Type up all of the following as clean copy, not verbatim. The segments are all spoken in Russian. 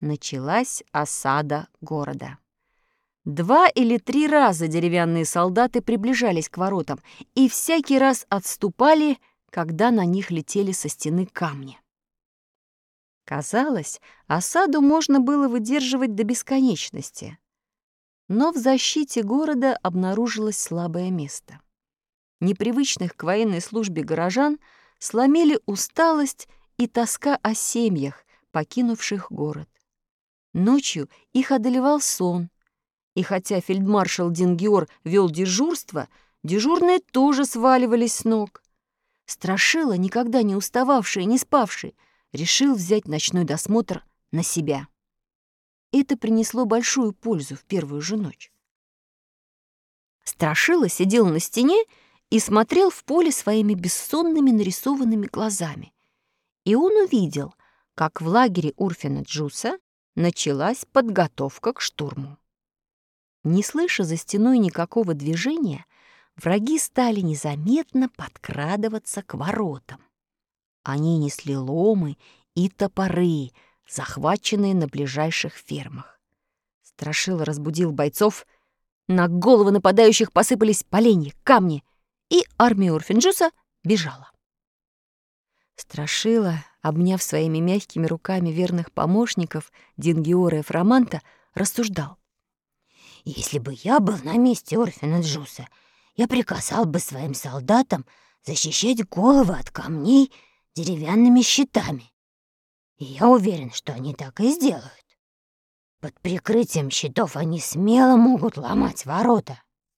началась осада города. 2 или 3 раза деревянные солдаты приближались к воротам и всякий раз отступали, когда на них летели со стены камни. Казалось, осаду можно было выдерживать до бесконечности. Но в защите города обнаружилось слабое место. Непривычных к военной службе горожан сломили усталость и тоска о семьях, покинувших город. Ночью их одолевал сон, и хотя фельдмаршал Дингиор вел дежурство, дежурные тоже сваливались с ног. Страшила, никогда не устававший и не спавший, решил взять ночной досмотр на себя. Это принесло большую пользу в первую же ночь. Страшила сидел на стене и смотрел в поле своими бессонными нарисованными глазами. И он увидел, как в лагере Урфина Джуса началась подготовка к штурму. Не слыша за стеной никакого движения, враги стали незаметно подкрадываться к воротам. Они несли ломы и топоры, захваченные на ближайших фермах. Страшила разбудил бойцов, на головы нападающих посыпались поленья, камни, и армия Урфинджуса бежала. Страшила, обняв своими мягкими руками верных помощников Дингиора и Фроманта, рассуждал. Если бы я был на месте Урфина Джуса, я приказал бы своим солдатам защищать головы от камней деревянными щитами. И я уверен, что они так и сделают. Под прикрытием щитов они смело могут ломать ворота.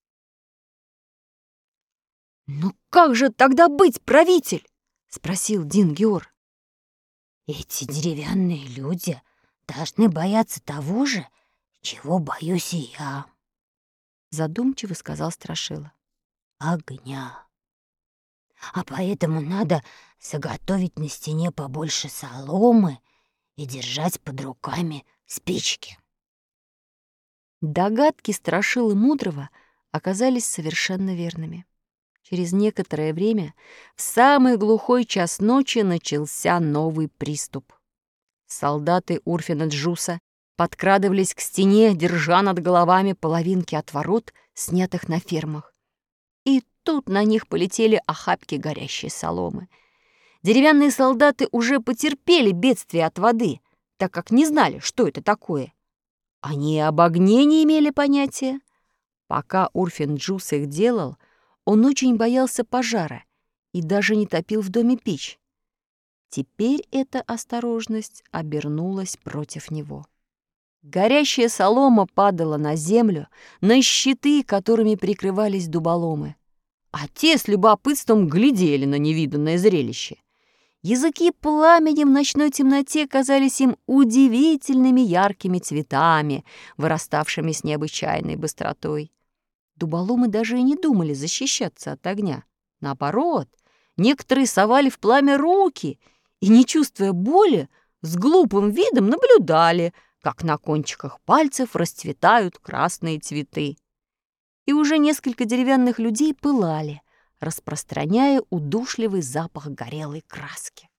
«Ну как же тогда быть, правитель?» — спросил Дингиор. Эти деревянные люди должны бояться того же, чего боюсь и я, — задумчиво сказал Страшила. Огня. А поэтому надо заготовить на стене побольше соломы и держать под руками спички. Догадки Страшилы Мудрого оказались совершенно верными. Через некоторое время, в самый глухой час ночи, начался новый приступ. Солдаты Урфина Джуса подкрадывались к стене, держа над головами половинки от ворот, снятых на фермах. И тут на них полетели охапки горящей соломы. Деревянные солдаты уже потерпели бедствие от воды, так как не знали, что это такое. Они и об огне не имели понятия. Пока Урфин Джус их делал, он очень боялся пожара и даже не топил в доме печь. Теперь эта осторожность обернулась против него. Горящая солома падала на землю, на щиты, которыми прикрывались дуболомы. А те с любопытством глядели на невиданное зрелище. Языки пламени в ночной темноте казались им удивительными яркими цветами, выраставшими с необычайной быстротой. Дуболомы даже и не думали защищаться от огня. Наоборот, некоторые совали в пламя руки и, не чувствуя боли, с глупым видом наблюдали, как на кончиках пальцев расцветают красные цветы. И уже несколько деревянных людей пылали, распространяя удушливый запах горелой краски.